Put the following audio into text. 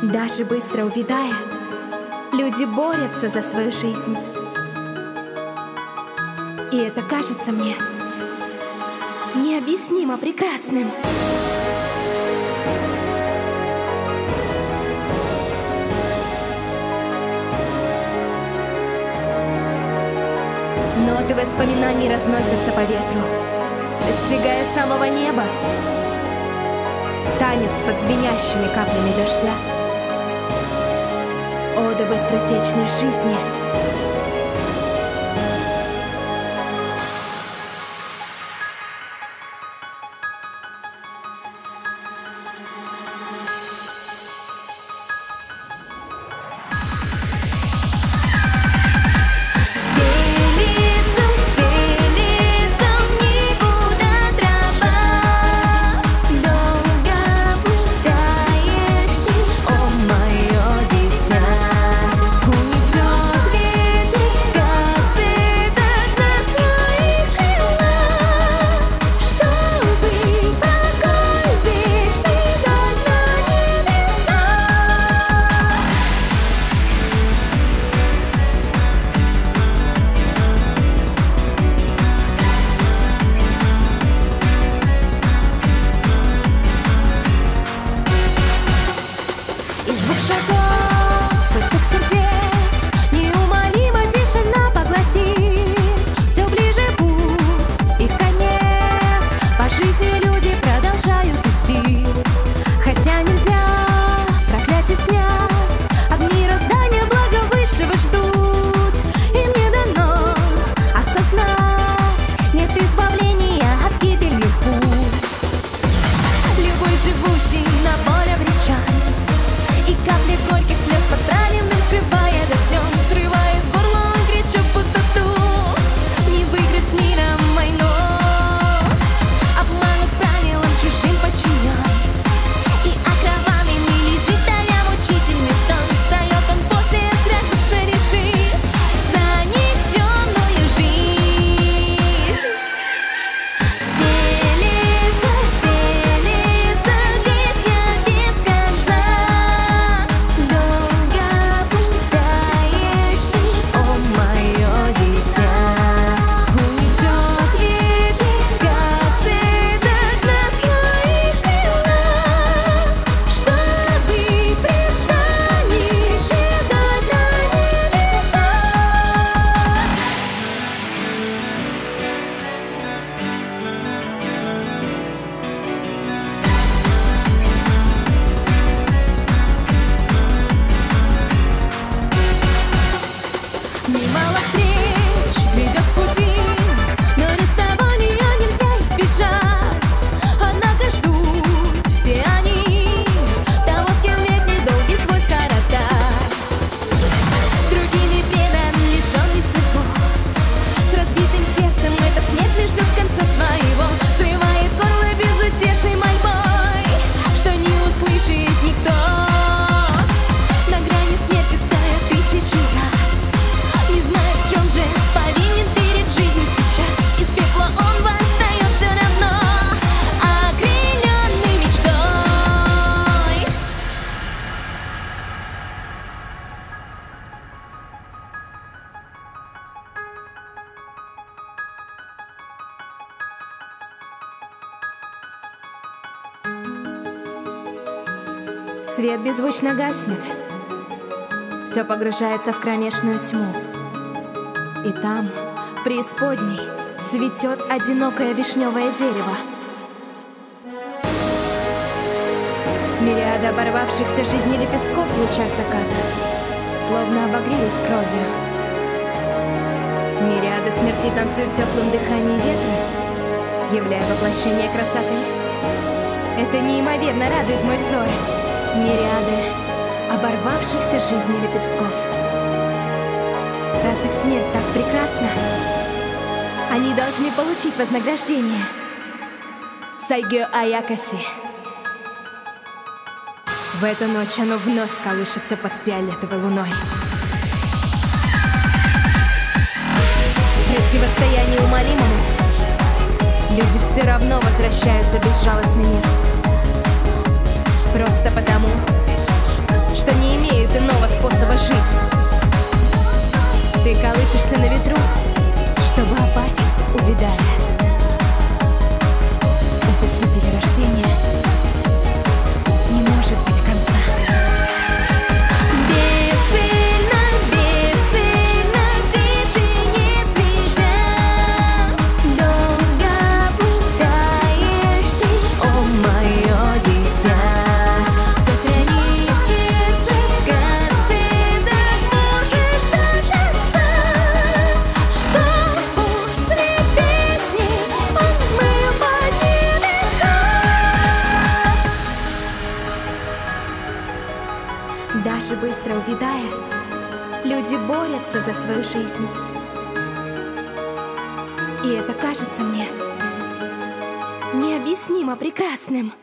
Даже быстро увядая, люди борются за свою жизнь. И это кажется мне необъяснимо прекрасным. Ноты воспоминаний разносятся по ветру, достигая самого неба. Танец под звенящими каплями дождя. Ода быстротечной жизни. Свет беззвучно гаснет. Все погружается в кромешную тьму. И там, в преисподней, цветет одинокое вишневое дерево. Мириады оборвавшихся жизни лепестков в лучах заката словно обогрелись кровью. Мириады смертей танцуют в теплом дыхании ветра, являя воплощение красоты. Это неимоверно радует мой взор. Мириады оборвавшихся жизни лепестков. Раз их смерть так прекрасна, они должны получить вознаграждение. Сайгё Аякаси. В эту ночь оно вновь колышется под фиолетовой луной. В противостоянии умолимому люди все равно возвращаются в безжалостный мир. Просто потому, что не имеют иного способа жить. Ты колышешься на ветру, чтобы опасть, увядая. У пути перерождения не может быть конца. Бессильно, бессильно в тишине цветя, долго блуждаешь ты, о мое дитя. Сохрани в сердце сказки, так можешь до конца, что после песни он взмыл под небеса. Даже быстро увядая, люди борются за свою жизнь. И это кажется мне необъяснимо прекрасным.